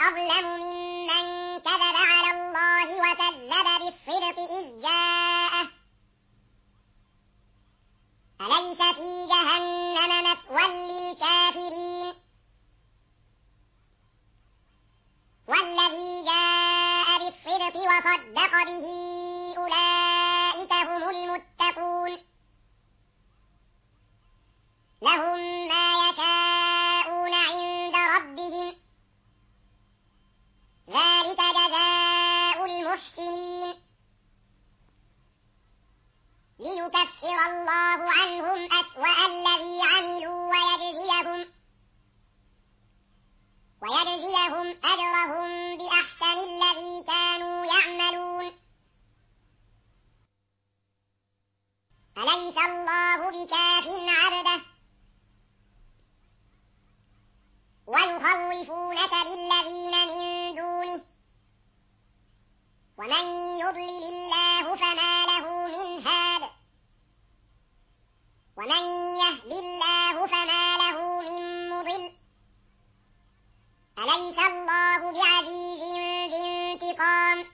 أظلم ممن كذب على الله وكذب بالصدق إذ جاءه أليس في جهنم مثوى للكافرين والذي جاء بالصدق وصدق به أولئك هم المتقون لهم ما يشاءون عند ربهم ذلك جزاء المحسنين ليكفر الله عنهم أسوأ الذي عملوا ويجزيهم أجرهم بأحسن الذي كانوا يعملون أليس الله بكاف عبده ويخوفونك بالذين من دونه ومن يضلل الله فما له من هاد ومن يهد الله فما له من مضل أليس الله بعزيز ذي انتقام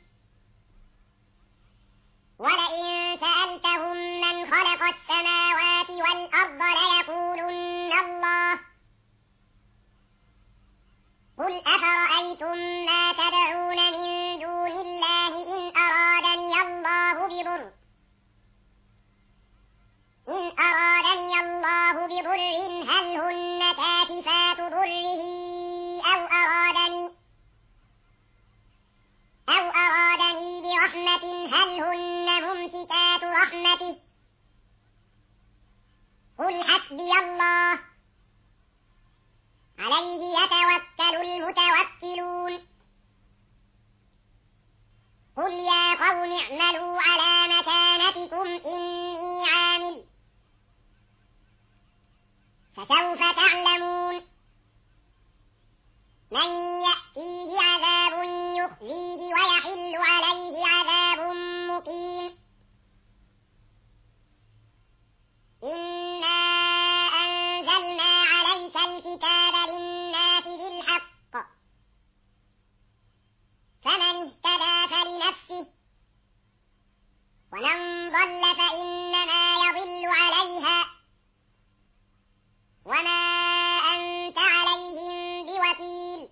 ولئن سألتهم من خلق السماوات والأرض ليقولن الله قل أفرأيتم ما تدعون من دون الله إن أرادني الله بضر هل هن كاشفات ضره أو أرادني برحمة هل هن ممسكات رحمته قل حسبي الله عليه يتوكل المتوكلون قل يا قوم اعملوا على مكانتكم إني عامل فسوف تعلمون من يأتيه عذاب يخزيه ويحل عليه عذاب مقيم إنا أنزلنا عليك الكتاب للناس بالحق فمن اهتدى فلنفسه ومن ضل فإنما يضل عليها وما أنت عليهم بوكيل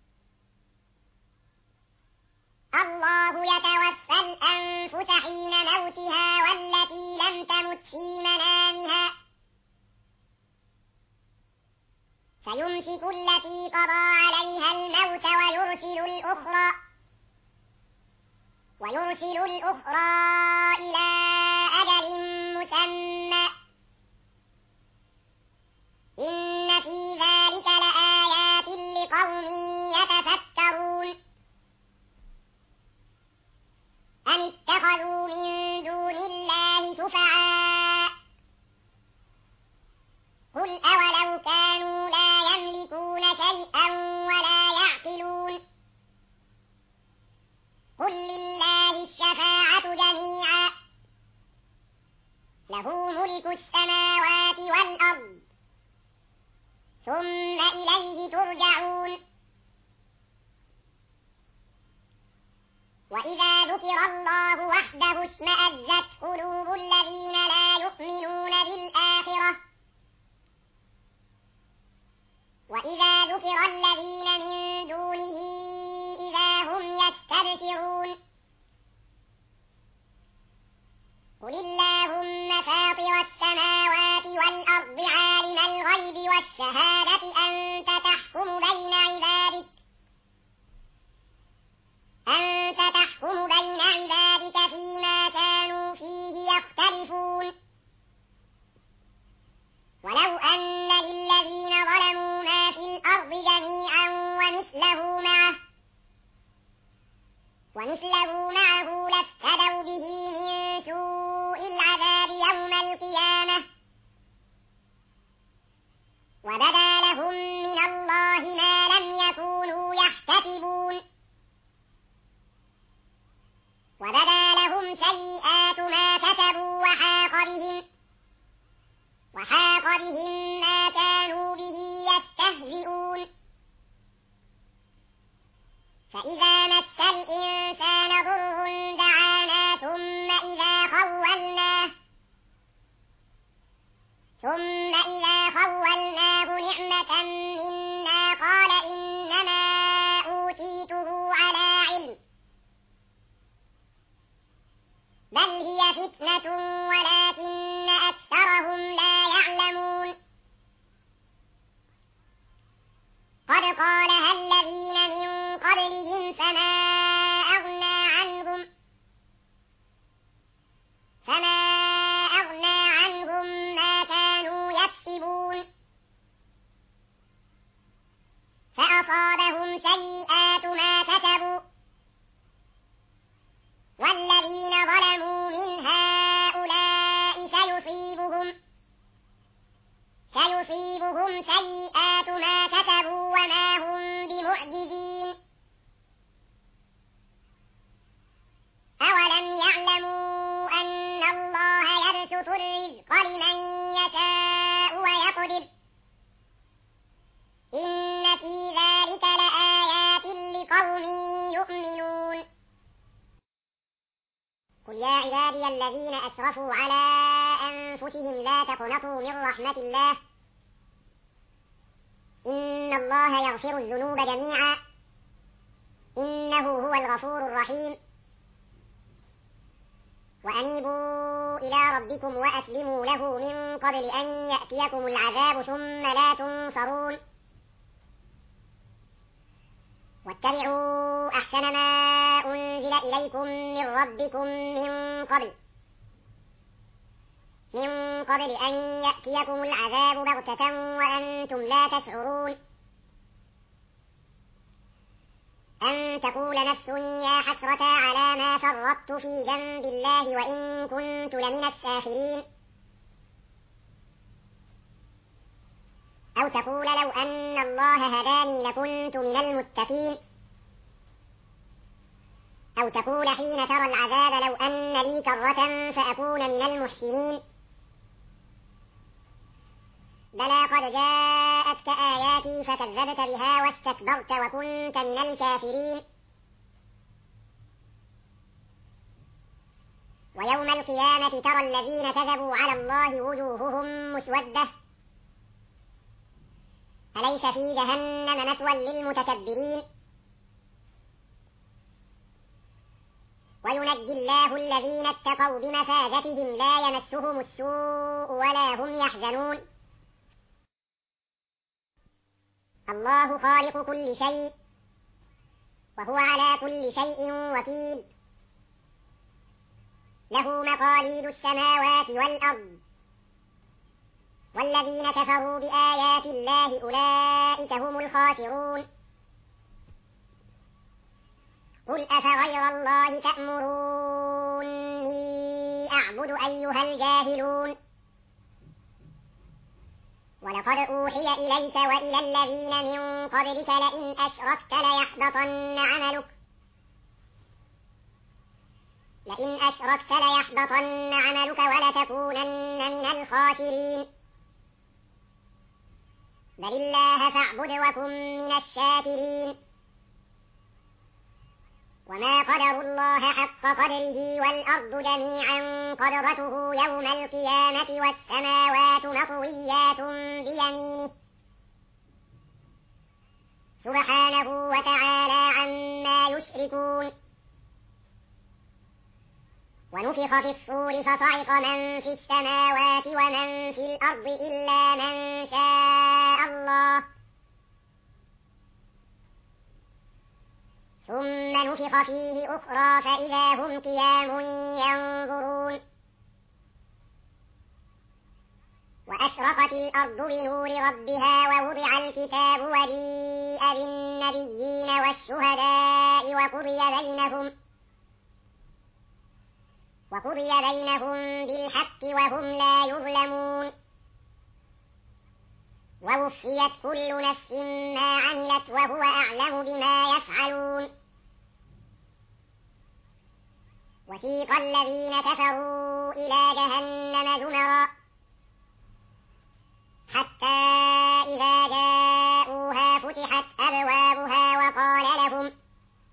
الله يتوفى الأنفس حين موتها والتي لم تمت في منامها فيمسك التي قضى عليها الموت ويرسل الأخرى إلى أجل مسمى إن في ذلك لآيات لقوم يتفكرون أم اتخذوا من دون الله شفعاء قل أولو كانوا لا يملكون شيئا ولا يعقلون قل لله الشفاعة جميعا له ملك السماوات والأرض ثم إليه ترجعون وإذا ذكر الله وحده اشمأزت قلوب الذين لا يؤمنون بالآخرة وإذا ذكر الذين من دونه إذا هم يستبشرون قل اللهم فاطر السماوات والأرض عالم الغيب والشهادة أنت تحكم بين عبادك فيما كانوا فيه يختلفون ولو أن للذين ظلموا ما في الأرض جميعا ومثله معه لافتدوا به من سوء العذاب يوم القيامة وبدا لهم من الله ما لم يكونوا يحتسبون وبدا لهم سيئات ما كسبوا وحاق بهم ما كانوا به يستهزئون فإذا مس الإنسان ضر دعانا ثم إذا خولناه نعمة منا قال إنما أوتيته على علم بل هي فتنة ولكن أكثرهم لا يعلمون قد قالها الذين من قبلهم فما أغنى عنهم ما كانوا يكسبون فأصابهم سيئات ما كسبوا والذين ظلموا من هؤلاء سيصيبهم سيئات ما كسبوا وما هم بمعجزين أولم يعلموا أن الله يبسط الرزق لمن يشاء ويقدر إن في ذلك لآيات لقوم يؤمنون قل يا عبادي الذين أسرفوا على أنفسهم لا تقنطوا من رحمة الله إن الله يغفر الذنوب جميعا إنه هو الغفور الرحيم وأنيبوا إلى ربكم وأسلموا له من قبل أن يأتيكم العذاب ثم لا تنصرون واتبعوا أحسن ما أنزل إليكم من ربكم من قبل أن يأتيكم العذاب بغتة وأنتم لا تشعرون أن تقول نفس يا حسرة على ما فرطت في جنب الله وإن كنت لمن الساخرين أو تقول لو أن الله هداني لكنت من المتقين أو تقول حين ترى العذاب لو أن لي كرة فأكون من المحسنين بلى قد جاءتك آياتي فكذبت بها واستكبرت وكنت من الكافرين ويوم القيامة ترى الذين كذبوا على الله وجوههم مسودة أليس في جهنم مثوى للمتكبرين وينجي الله الذين اتقوا بمفازتهم لا يمسهم السوء ولا هم يحزنون الله خالق كل شيء وهو على كل شيء وكيل له مقاليد السماوات والأرض والذين كفروا بآيات الله أولئك هم الخاسرون قل أفغير الله تأمروني أعبد أيها الجاهلون ولقد أوحي إليك وإلى الذين من قبلك لئن أشركت ليحبطن عملك ولتكونن من الخاسرين بل الله فاعبد وكن من الشاكرين وما قدروا الله حق قدره والأرض جميعا قبضته يوم القيامة والسماوات مطويات بيمينه سبحانه وتعالى عما يشركون ونفخ في الصور فصعق من في السماوات ومن في الأرض إلا من شاء الله ثم نفخ فيه أخرى فإذا هم قيام ينظرون وأشرقت الأرض بنور ربها ووضع الكتاب وجيء بالنبيين والشهداء وقضي بينهم بالحق وهم لا يظلمون ووفيت كل نفس ما عملت وهو أعلم بما يفعلون وسيق الذين كفروا إلى جهنم زمرا حتى إذا جاءوها فتحت أبوابها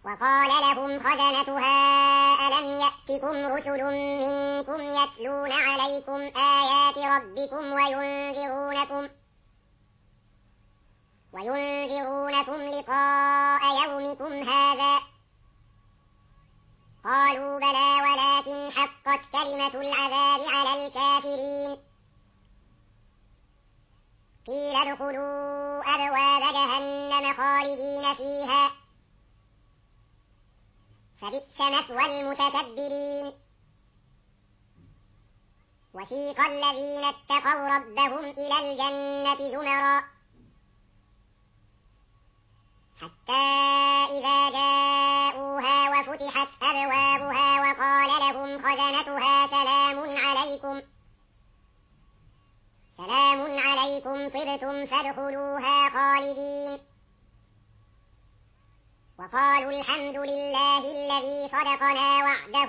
وقال لهم خزنتها ألم يأتكم رسل منكم يتلون عليكم آيات ربكم وينذرونكم لقاء يومكم هذا؟ قالوا بلى ولكن حقت كلمة العذاب على الكافرين. قيل ادخلوا أبواب جهنم خالدين فيها فبئس مثوى المتكبرين. وسيق الذين اتقوا ربهم إلى الجنة زمرا حتى إذا جاءوها وفتحت أبوابها وقال لهم خزنتها سلام عليكم طبتم فادخلوها خالدين. وقالوا الحمد لله الذي صدقنا وعده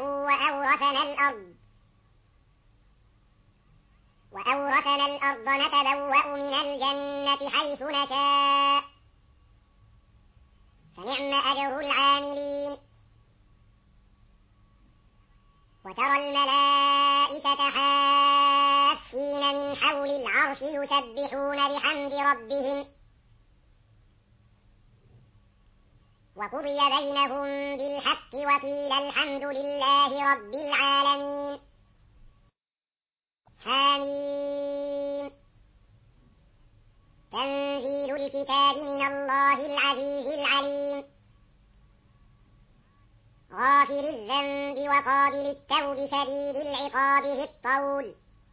وأورثنا الأرض نتبوأ من الجنة حيث نشاء فنعم أجر العاملين. وترى الملائكة حافين من حول العرش يسبحون بحمد ربهم وقضي بينهم بالحق وقيل الحمد لله رب العالمين. حميم تنزيل الكتاب من الله العزيز العليم غافر الذنب وقابل التوب شديد العقاب ذي الطول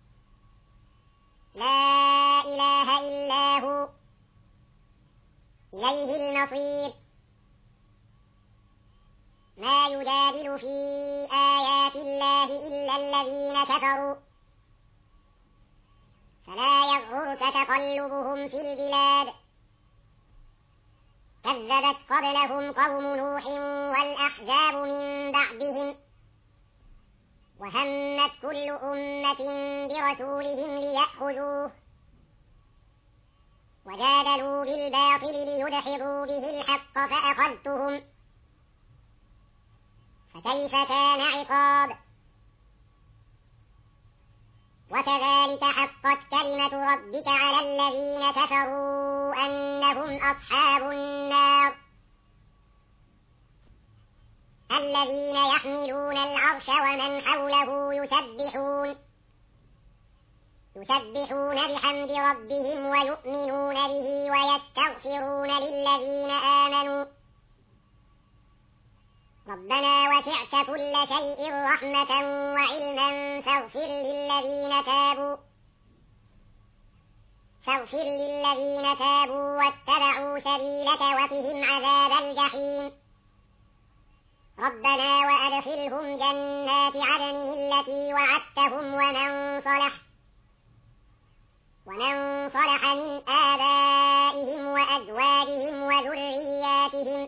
لا إله إلا هو إليه المصير. ما يجادل في آيات الله إلا الذين كفروا فلا يغرك تقلبهم في البلاد. كذبت قبلهم قوم نوح والأحزاب من بعدهم وهمت كل أمة برسولهم ليأخذوه وجادلوا بالباطل ليدحضوا به الحق فأخذتهم فكيف كان عقاب. وكذلك حقت كلمة ربك على الذين كفروا أنهم أصحاب النار الذين يحملون العرش ومن حوله يسبحون بحمد ربهم ويؤمنون به ويستغفرون للذين آمنوا ربنا وسعت كل شيء رحمة وعلما فاغفر للذين تابوا واتبعوا سبيلك وقهم عذاب الجحيم. ربنا وأدخلهم جنات عدن التي وعدتهم ومن صلح من آبائهم وأزواجهم وذرياتهم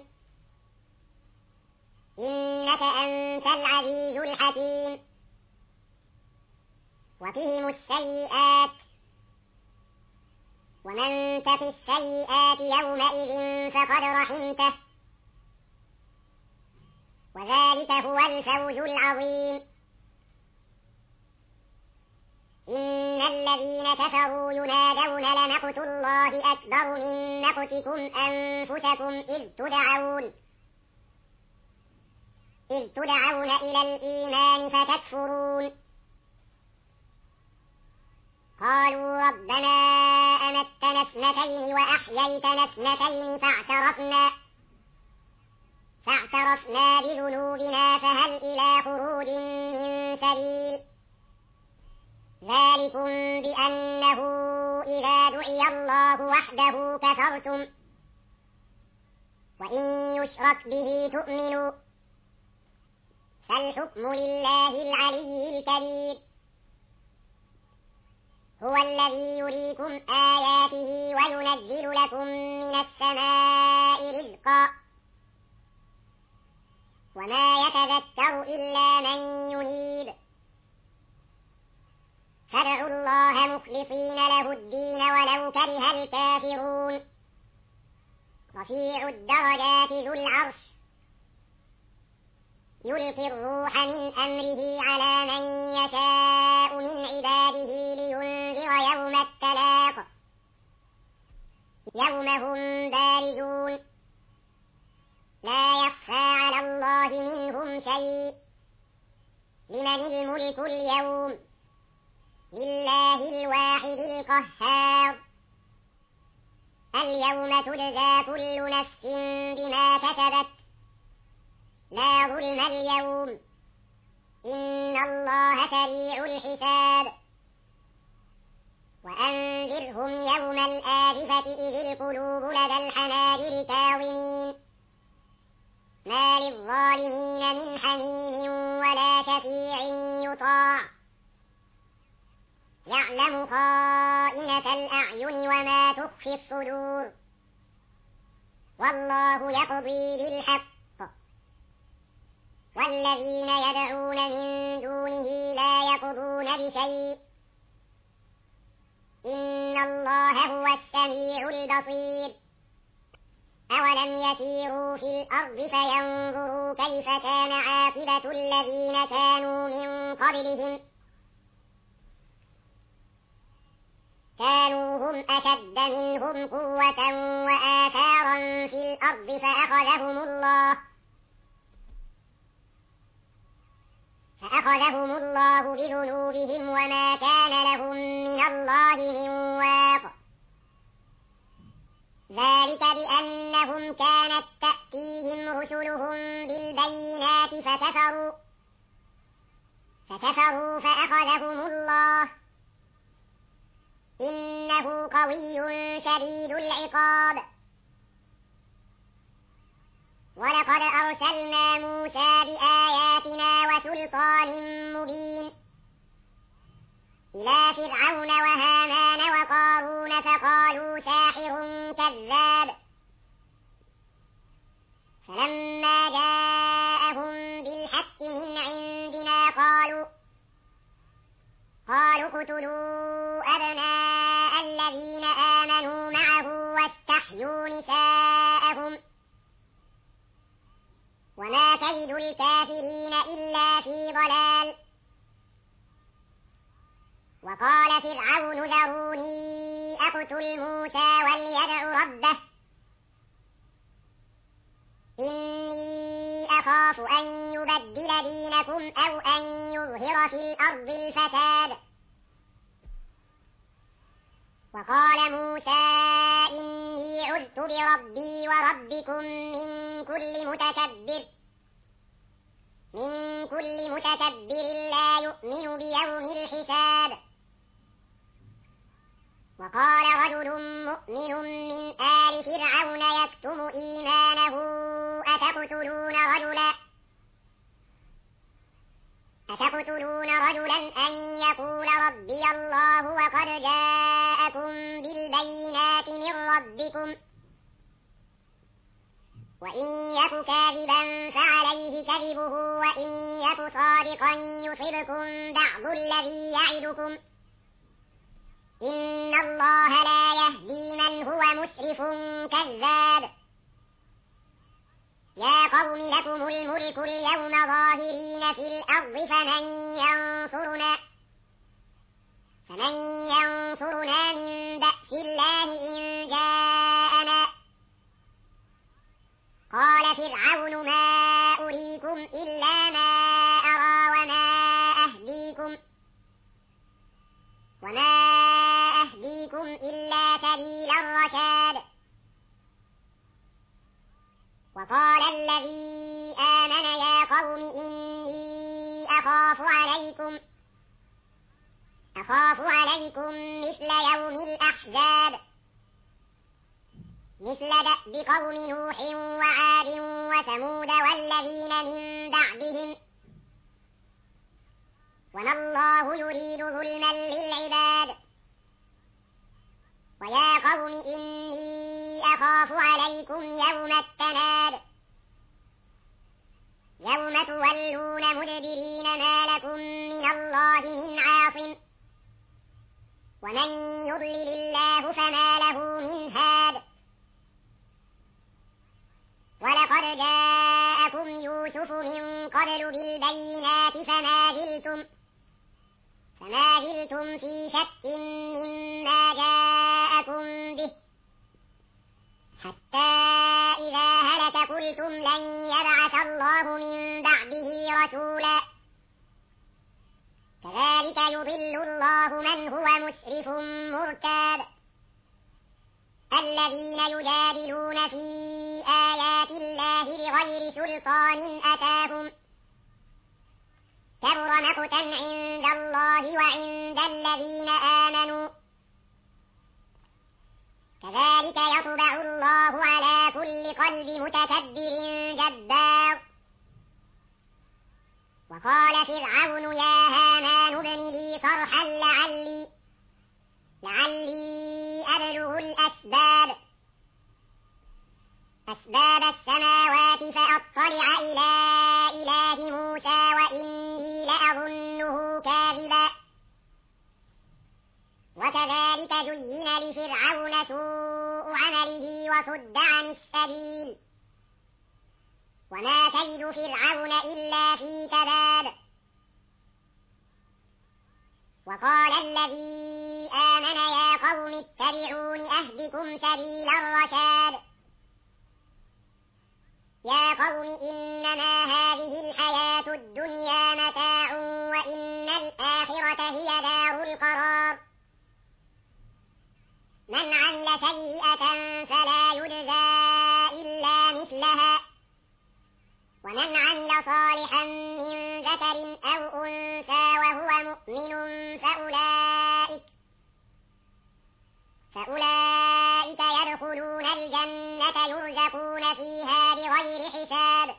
إنك أنت العزيز الحكيم. وقهم السيئات ومن تق السيئات يومئذ فقد رحمته وذلك هو الفوز العظيم. إن الذين كفروا ينادون لمقت الله أكبر من مقتكم أنفسكم إذ تدعون إلى الإيمان فتكفرون. قالوا ربنا أمتنا اثنتين وأحييتنا اثنتين فاعترفنا بذنوبنا فهل إلى خروج من سبيل. ذلكم بأنه إذا دعي الله وحده كفرتم وإن يشرك به تؤمنوا فالحكم لله العلي الكبير. هو الذي يريكم آياته وينزل لكم من السماء رزقا وما يتذكر إلا من ينيب. فادعوا الله مخلصين له الدين ولو كره الكافرون. رفيع الدرجات ذو العرش يلقي الروح من أمره على من يشاء من عباده لينذر يوم التلاق يوم هم بارزون لا يخفى على الله منهم شيء لمن الملك اليوم لله الواحد القهار اليوم تجزى كل نفس بما كسبت لا ظلم اليوم إن الله سريع الحساب وأنذرهم يوم الآزفة إذ القلوب لدى الحناجر كاظمين ما للظالمين من حميم ولا شفيع يطاع يعلم خائنة الأعين وما تخفي الصدور والله يقضي بالحق والذين يدعون من دونه لا يقضون بشيء إن الله هو السميع البصير أولم يسيروا في الأرض فينظروا كيف كان عاقبة الذين كانوا من قبلهم كانوا هم أشد منهم قوة وآثارا في الأرض فأخذهم الله بذنوبهم وما كان لهم من الله من واق ذلك بأنهم كانت تأتيهم رسلهم بالبينات فكفروا فأخذهم الله إنه قوي شديد العقاب ولقد أرسلنا موسى بآياتنا وسلطان مبين إلى فرعون وهامان وقارون فقالوا ساحر كذاب فلما جاءهم بالحق من عندنا قالوا اقتلوا أبناء الذين آمنوا معه واستحيوا نساءهم وما كيد الكافرين إلا في ضلال وقال فرعون ذروني أقتل موسى وليدع ربه إني أخاف أن يبدل دينكم أو أن يظهر في الأرض الفساد وقال موسى إني عذت بربي وربكم من كل متكبر لا يؤمن بيوم الحساب وقال رجل مؤمن من آل فرعون يكتم إيمانه أتقتلون رجلا أن يقول ربي الله وقد جاءكم بالبينات من ربكم وإن يك كاذبا فعليه كذبه وإن يك صادقا يصبكم بعض الذي يعدكم إن الله لا يهدي من هو مسرف كذاب يا قوم لكم الملك اليوم ظاهرين في الأرض فمن ينصرنا من بأس الله إن جاءنا قال فرعون ما أريكم إلا ما أرى وما أهديكم إلا سبيل الرشاد وقال الذي آمن يا قوم إني أخاف عليكم مثل يوم الأحزاب مثل دأب قوم نوح وعاد وثمود والذين من بعدهم وما الله يريد ظلما للعباد ويا قوم إني أخاف عليكم يوم التناد يوم تولون مدبرين ما لكم من الله من عاصم ومن يضلل الله فما له من هاد ولقد جاءكم يوسف يوسف من قبل بالبينات فما زلتم في شك مما جاءكم به حتى إذا هلك قلتم لن يبعث الله من بعده رسولا كذلك يضل الله من هو مسرف مرتاب الذين يجادلون في آيات الله بغير سلطان أتاهم كبر مقتا عند الله وعند الذين آمنوا كذلك يطبع الله على كل قلب متكبر جبار وقال فرعون يا هامان ابن لي صرحا لعلي أبلغ أسباب السماوات فأطلع إلى إله موسى وإني لأظنه كاذبا وكذلك زين لفرعون سوء عمله وصد عن السبيل وما كيد فرعون إلا في تباب وقال الذي آمن يا قوم اتبعون أهدكم سبيل الرشاد يا قوم إنما هذه الحياة الدنيا متاع وإن الآخرة هي دار القرار من عمل سيئة فلا يجزى إلا مثلها ومن عمل صالحا من ذكر أو أنثى وهو مؤمن فأولئك يدخلون الجنة يرزقون فيها بغير حساب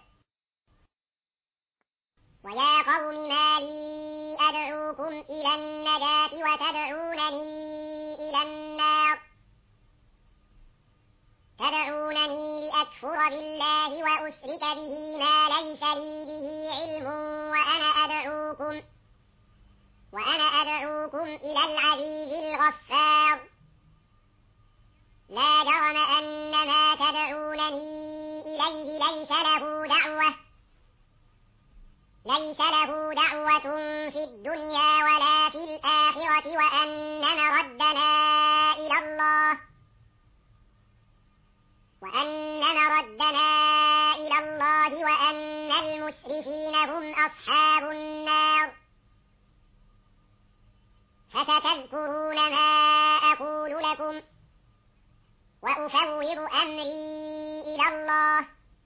ويا قوم ما لي أدعوكم إلى النجاة وتدعونني إلى النار تدعونني لأكفر بالله وأشرك به ما ليس لي به علم وأنا أدعوكم إلى العزيز الغفار لا جرم أن ما تدعونني إليه ليس له دعوة في الدنيا ولا في الآخرة وأن مردنا إلى الله وأن المسرفين هم أصحاب النار فستذكرون ما أقول لكم وأفوض أمري إلى الله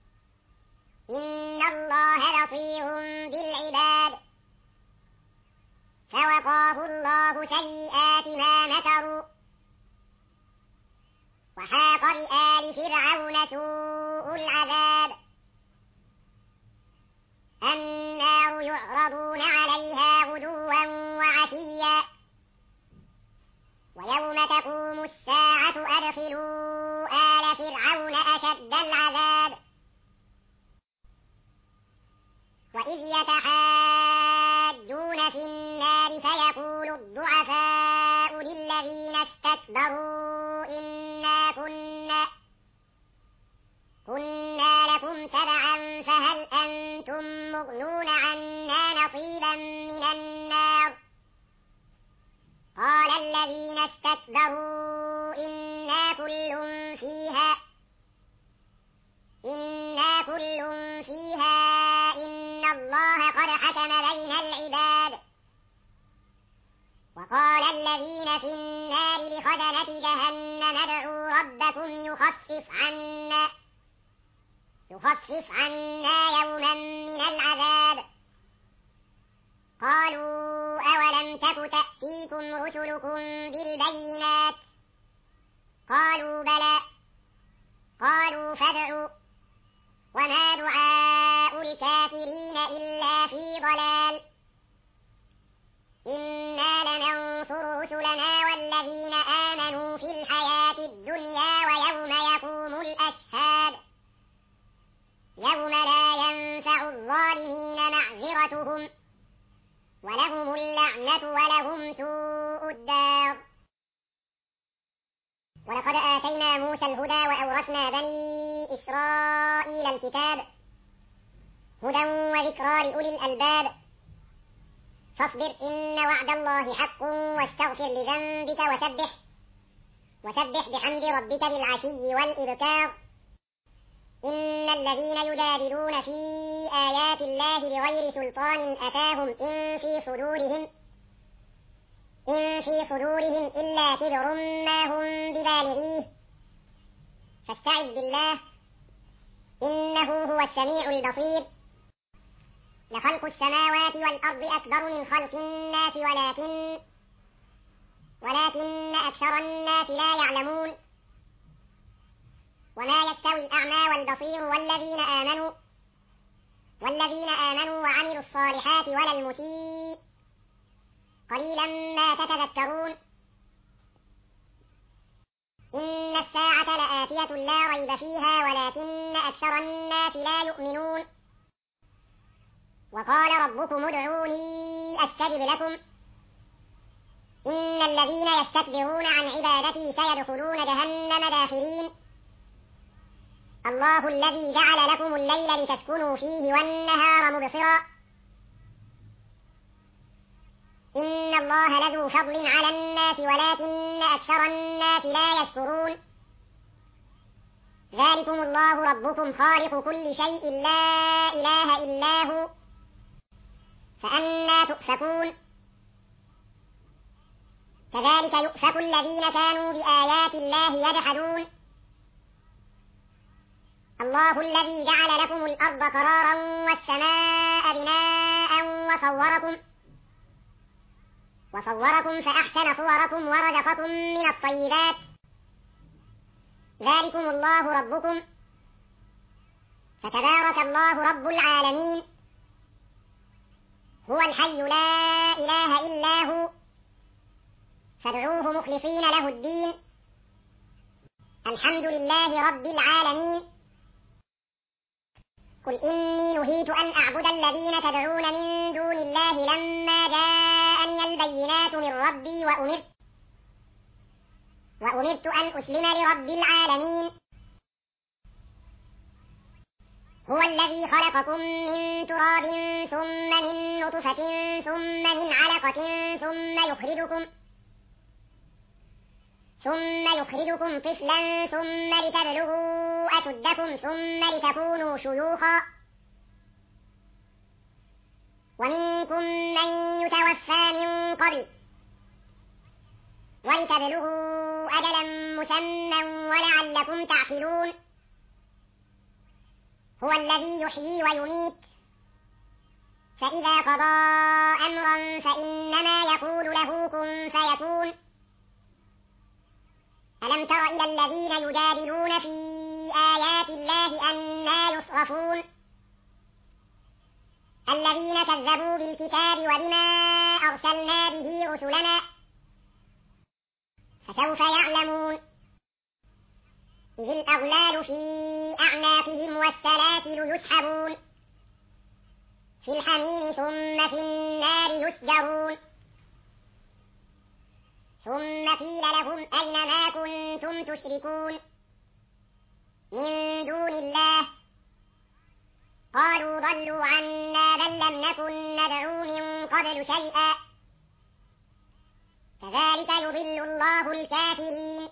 إن الله بصير بالعباد فوقاه الله سيئات ما مكروا وحاق بآل فرعون سوء العذاب النار يعرضون عليها غدوا وعشيا ويوم تقوم الساعة أدخلوا آل فرعون أشد العذاب وإذ يتحاجون في النار فيقول الضعفاء للذين استكبروا إنا كنا لكم تبعا فهل أنتم مغنون عنا نصيبا من النار قال الذين استكبروا إنا كل فيها إن الله قد حكم بين العباد وقال الذين في النار لخزنة جهنم ادعوا ربكم يخفف عنا يوما من العذاب قالوا أولم تك تأتيكم رسلكم بالبينات قالوا بلى قالوا فادعوا وما دعاء الكافرين إلا في ضلال إنا لننصر رسلنا والذين آمنوا في الحياة الدنيا ويوم يقوم الأشهاد يوم لا ينفع الظالمين معذرتهم ولهم اللعنة ولهم سوء الدار ولقد آتينا موسى الهدى وأورثنا بني إسرائيل الكتاب هدى وذكرى لأولي الألباب فاصبر إن وعد الله حق واستغفر لذنبك وسبح بحمد ربك بالعشي والإبكار إن الذين يجادلون في آيات الله بغير سلطان أتاهم إن في صدورهم إلا كبر ما هم ببالغيه فاستعذ بالله إنه هو السميع البصير لخلق السماوات والأرض أكبر من خلق الناس ولكن أكثر الناس لا يعلمون وما يستوي الأعمى والبصير والذين آمنوا وعملوا الصالحات ولا المسيء قليلا ما تتذكرون إن الساعة لآتية لا ريب فيها ولكن أكثر الناس لا يؤمنون وقال ربكم ادعوني أستجب لكم إن الذين يستكبرون عن عبادتي سيدخلون جهنم داخرين الله الذي جعل لكم الليل لتسكنوا فيه والنهار مبصرا إن الله لذو فضل على الناس ولكن أكثر الناس لا يشكرون ذلكم الله ربكم خالق كل شيء لا إله إلا هو فأنى تؤفكون كذلك يؤفك الذين كانوا بآيات الله يجحدون الله الذي جعل لكم الأرض قرارا والسماء بناء وصوركم فأحسن صوركم ورزقكم من الطيبات ذلكم الله ربكم فتبارك الله رب العالمين هو الحي لا إله إلا هو فادعوه مخلصين له الدين الحمد لله رب العالمين قل إني نهيت أن أعبد الذين تدعون من دون الله لما جاءني البينات من ربي وأمرت أن أسلم لرب العالمين هو الذي خلقكم من تراب ثم من نطفة ثم من علقة ثم يخرجكم طفلا ثم لتبلغوا أشدكم ثم لتكونوا شيوخا ومنكم من يتوفى من قبل ولتبلغوا أجلا مسمى ولعلكم تعقلون هو الذي يحيي ويميت فإذا قضى أمرا فإنما يقول له كن فيكون ألم تر إلى الذين يجادلون في آيات الله أنى يصرفون الذين كذبوا بالكتاب وبما أرسلنا به رسلنا فسوف يعلمون إذ الأغلال في أعناقهم والسلاسل يسحبون في الحميم ثم في النار يسجرون ثم قيل لهم أين ما كنتم تشركون من دون الله قالوا ضلوا عنا بل لم نكن ندعو من قبل شيئا كذلك يضل الله الكافرين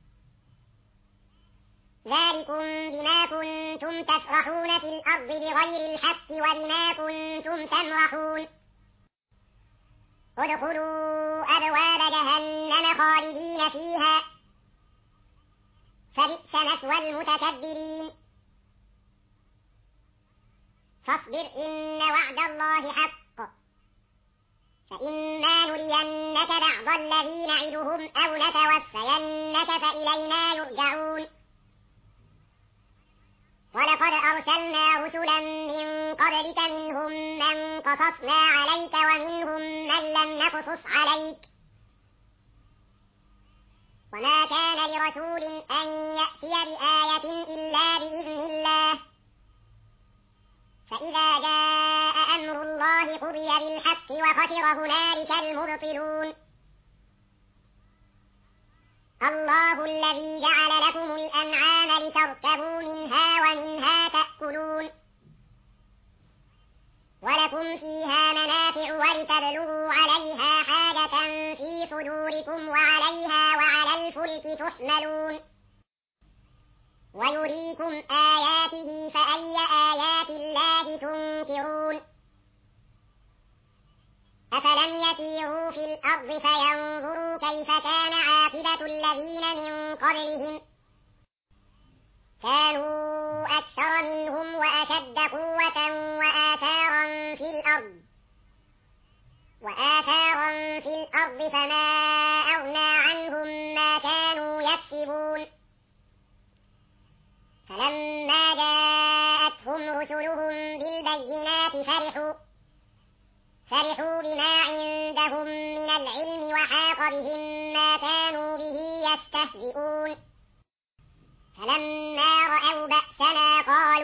ذلكم بما كنتم تفرحون في الأرض بغير الحق وبما كنتم تمرحون ادخلوا أبواب جهنم خالدين فيها فبئس مثوى المتكبرين فاصبر إن وعد الله حق فإما نرينك بعض الذي نعدهم أو نتوفينك فإلينا يرجعون ولقد أرسلنا رسلا من قبلك منهم من قصصنا عليك ومنهم من لم نقصص عليك وما كان لرسول أن يأتي بآية إلا بإذن الله فإذا جاء أمر الله قضي بالحق وخسر هنالك المبطلون الله الذي جعل لكم الأنعام لتركبوا منها ومنها تأكلون لتبلغوا عليها حاجة في صدوركم وعليها وعلى الفلك تحملون ويريكم آياته فأي آيات الله تنكرون أفلم يسيروا في الأرض فينظروا كيف كان عاقبة الذين من قبلهم كانوا أكثر منهم وأشد قوة وآثارا في الأرض فما أغنى عنهم ما كانوا يكسبون فلما جاءتهم رسلهم بالبينات فرحوا بما عندهم من العلم وحاق بهم ما كانوا به يستهزئون فلما رأوا بأسنا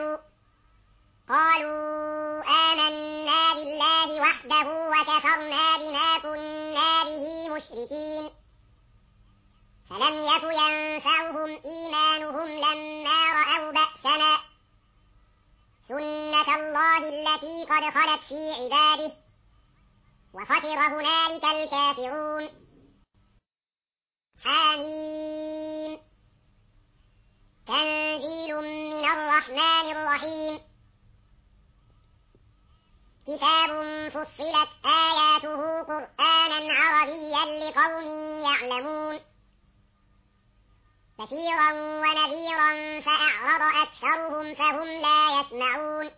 قالوا آمنا بالله وحده وكفرنا بما كنا به مشركين فلم يك ينفعهم إيمانهم لما رأوا بأسنا سنة الله التي قد خلت في عباده وخسر هنالك الكافرون حميم تنزيل من الرحمن الرحيم كتاب فصلت آياته قرآنا عربيا لقوم يعلمون بشيرا ونذيرا فأعرض أكثرهم فهم لا يسمعون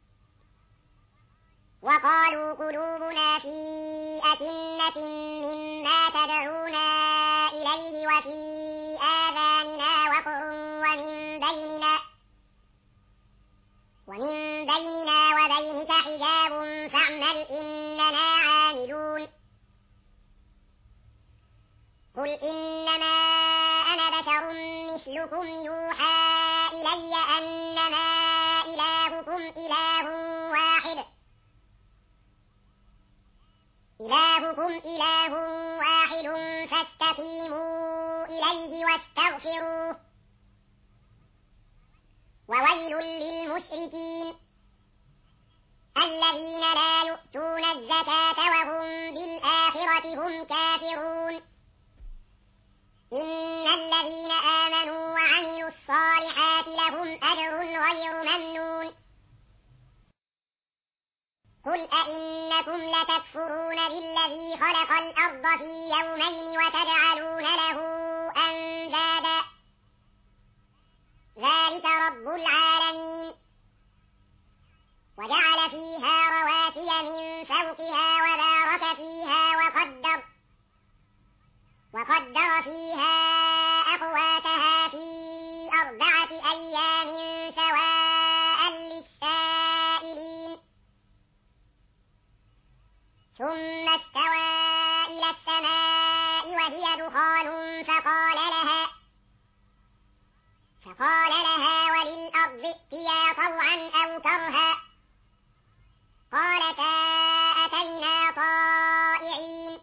وقالوا قلوبنا في أكنة مما تدعونا إليه وفي آذاننا وقر ومن بيننا وبينك حجاب فاعمل إننا عاملون قل إنما أنا بشر مثلكم يوحى إلي أنما إلهكم إله واحد فاستقيموا إليه واستغفروه وويل للمشركين الذين لا يؤتون الزكاة وهم بالآخرة هم كافرون إن الذين آمنوا وعملوا الصالحات لهم أجر غير ممنون قل أئنكم لتكفرون بالذي خلق الأرض في يومين وتجعلون له أندادا ذلك رب العالمين وجعل فيها رواسي من فوقها وبارك فيها وقدر فيها أقواتها في 4 أيام سواء للسائلين ثم استوى إلى السماء وهي دخان فقال لها وللأرض ائتيا طوعا أو كرها قالتا أتينا طائعين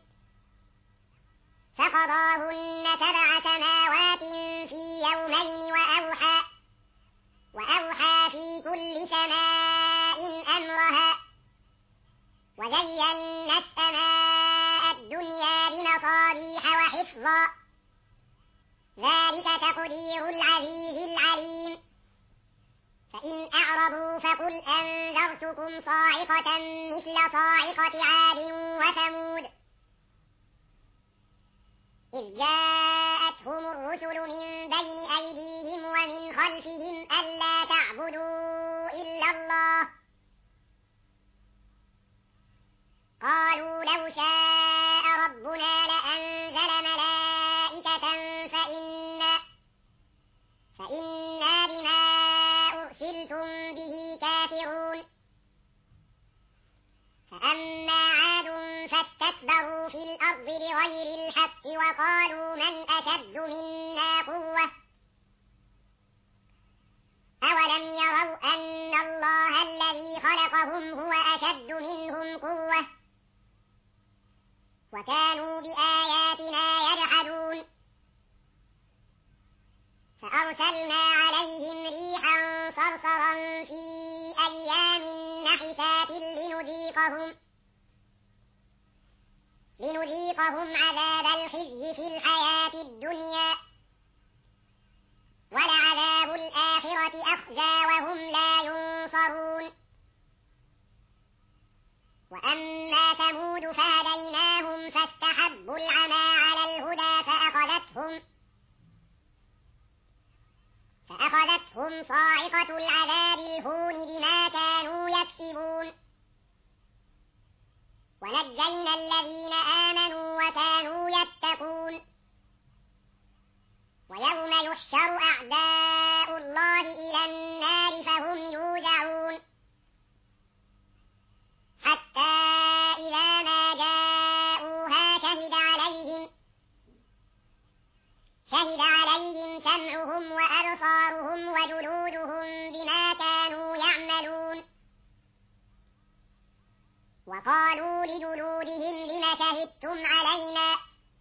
فقضاهن 7 سماوات في يومين وأوحى في كل سماء أمرها وزينا السماء الدنيا بمصابيح وحفظا ذلك تقدير العزيز العليم فإن أعرضوا فقل أنذرتكم صاعقة مثل صاعقة عاد وثمود إذ جاءتهم الرسل من بين أيديهم ومن خلفهم ألا تعبدوا إلا الله قالوا لو شاء ربنا لأنزل ملائكة فإنا بما أرسلتم به كافرون فأما عاد فاستكبروا في الأرض بغير الحق وقالوا من أشد منا قوة أولم يروا أن الله الذي خلقهم هو أشد منهم قوة وكانوا بآياتنا يجحدون فأرسلنا عليهم ريحا صرصرا في أيام نحسات لنذيقهم عذاب الخزي في الحياة الدنيا ولعذاب الآخرة أخزى وهم لا ينصرون وأما ثمود فهديناهم فاستحبوا العمى على الهدى فأخذتهم صاعقة العذاب الهون بما كانوا يكسبون ونجينا الذين آمنوا وكانوا يتقون ويوم يحشر أعداء الله إلى النار فهم يوزعون حتى إذا ما جاءوها شهد عليهم سمعهم وأبصارهم وجلودهم بما كانوا يعملون وقالوا لجلودهم لم شهدتم علينا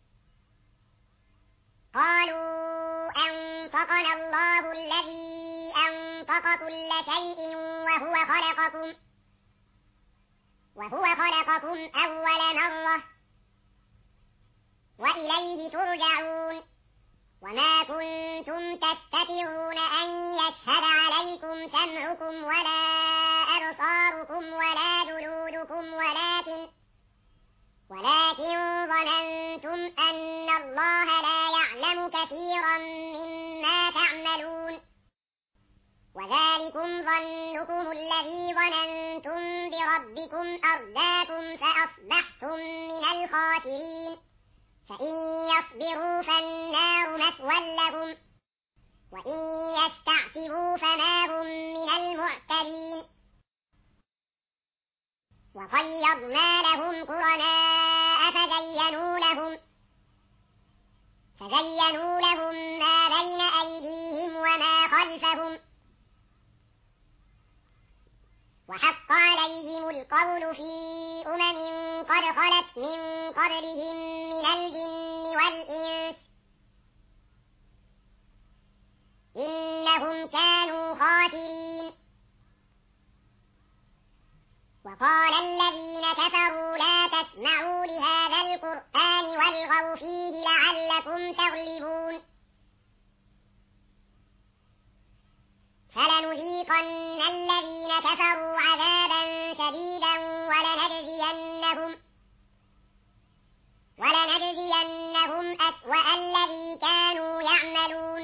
قالوا أنطقنا الله الذي أنطق كل شيء وهو خلقكم أول مرة وإليه ترجعون وما كنتم تستطيعون أن يشهد عليكم سمعكم ولا أبصاركم ولا جلودكم ولكن ظننتم أن الله لا يعلم كثيرا مما تعملون وذلكم ظنكم الذي ظننتم بربكم أرداكم فأصبحتم من الخاسرين فإن يصبروا فالنار مثوى لهم وإن يستعتبوا فما هم من المعتدين وقيضنا لهم قرناء فزينوا لهم ما بين أيديهم وما خلفهم وحق عليهم القول في قد خلت من قبلهم من الجن والإنس إنهم كانوا خاسرين وقال الذين كفروا لا تسمعوا لهذا القرآن والغوا فيه لعلكم تغلبون فلنذيقن الذين كفروا عذابا شديدا ولنجزينهم أسوأ الذي كانوا يعملون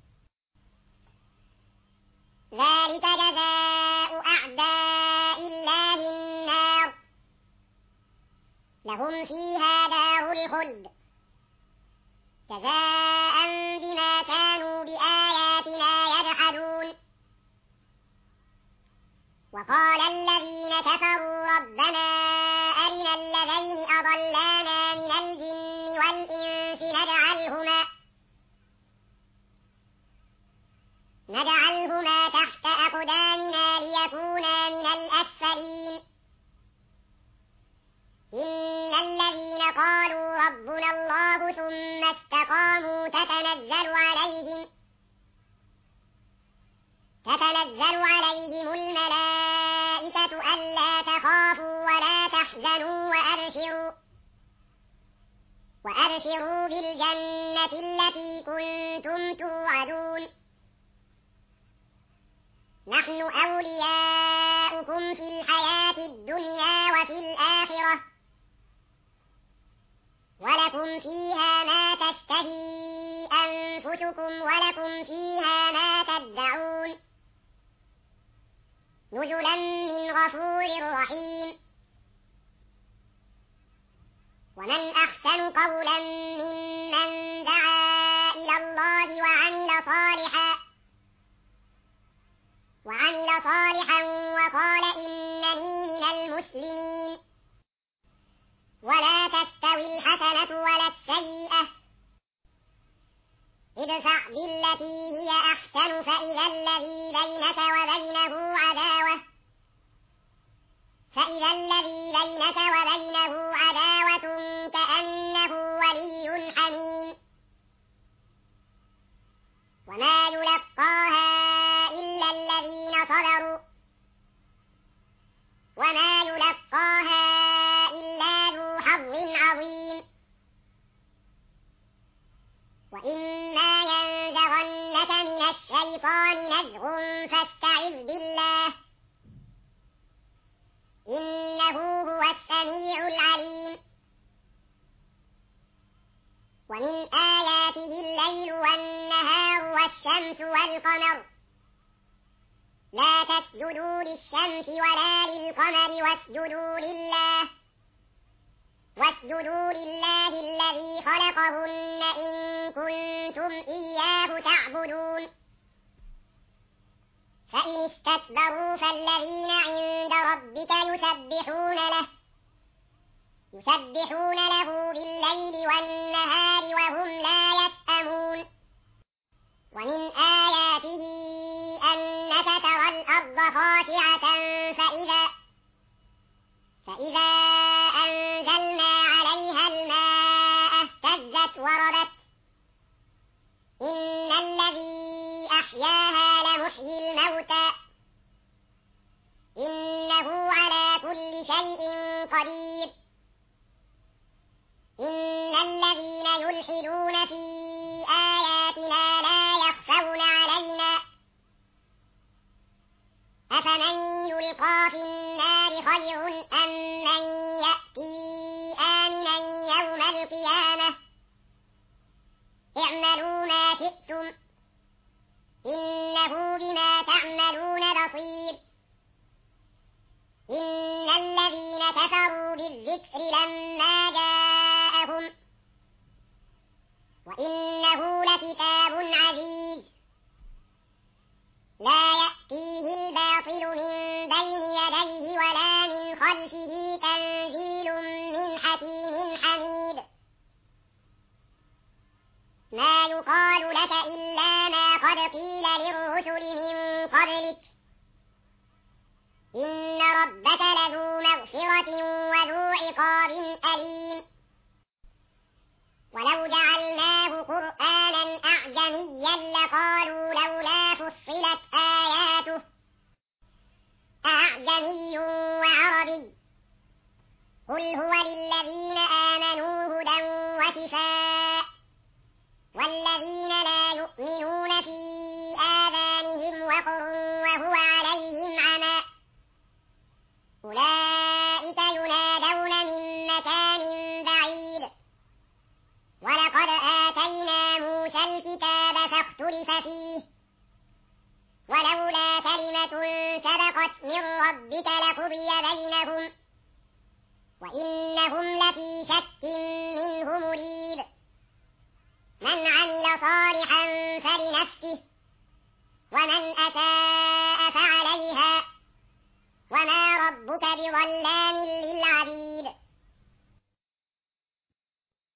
ذلك جزاء أعداء الله النار لهم فيها دار الخلد جزاء بما كانوا بآياتنا يجحدون وقال الذين كفروا ربنا أرنا الذين أضلانا من الجن والإنس نجعلهما تحت أقدامنا ليكونا من الأسفلين إن الذين قالوا ربنا الله ثم استقاموا تتنزل عليهم الملائكة ألا تخافوا ولا تحزنوا وأبشروا بالجنة التي كنتم توعدون نحن أولياؤكم في الحياة الدنيا وفي الآخرة ولكم فيها ما تشتهي أنفسكم ولكم فيها ما تدعون نزلا من غفور رحيم ومن أحسن قولا ممن دعا إلى الله وعمل صالحا وقال إنني من المسلمين ولا تستوي الحسنة ولا السيئة ادفع بالتي هي أحسن فإذا الذي بينك وبينه عداوة كأنه ولي حميم وما يلقاها إلا الذين صبروا وما يلقاها إلا ذو حظ عظيم الشمس والقمر لا تسجدوا للشمس ولا للقمر واسجدوا لله الذي خلقهن إن كنتم إياه تعبدون فإن استكبروا فالذين عند ربك يسبحون له بالليل والنهار وهم لا يسأمون ومن آياته أنك ترى الأرض خاشعة فإذا أنزلنا عليها الماء اهتزت وربت إن الذي أحياها لمحيي الموتى إنه على كل شيء قدير إن الذين يلحدون في آياتنا لا يخفون علينا أفمن يلقى في النار خير أم من يأتي آمنا يوم القيامة اعملوا ما شئتم إنه بما تعملون بصير إن الذين كفروا بالذكر لما جاءهم وإنه لكتاب عزيز لا يأتيه الباطل من بين يديه ولا من خلفه تنزيل من حكيم حميد ما يقال لك إلا ما قد قيل للرسل من قبلك إن ربك لذو مغفرة وذو عقاب أليم ولو جعلناه قرآنا أعجميا لقالوا لولا فصلت آياته أعجمي وعربي قل هو للذين آمنوا هدى وشفاء والذين لا يؤمنون في آذانهم وقر وهو عليهم عمى أولئك ينادون من مكان بعيد ولقد آتينا موسى الكتاب فاختلف فيه ولولا كلمة سبقت من ربك لقضي بينهم وإنهم لفي شك منه مريب من عمل صالحا فلنفسه ومن أساء فعليها وما ربك بظلام للعبيد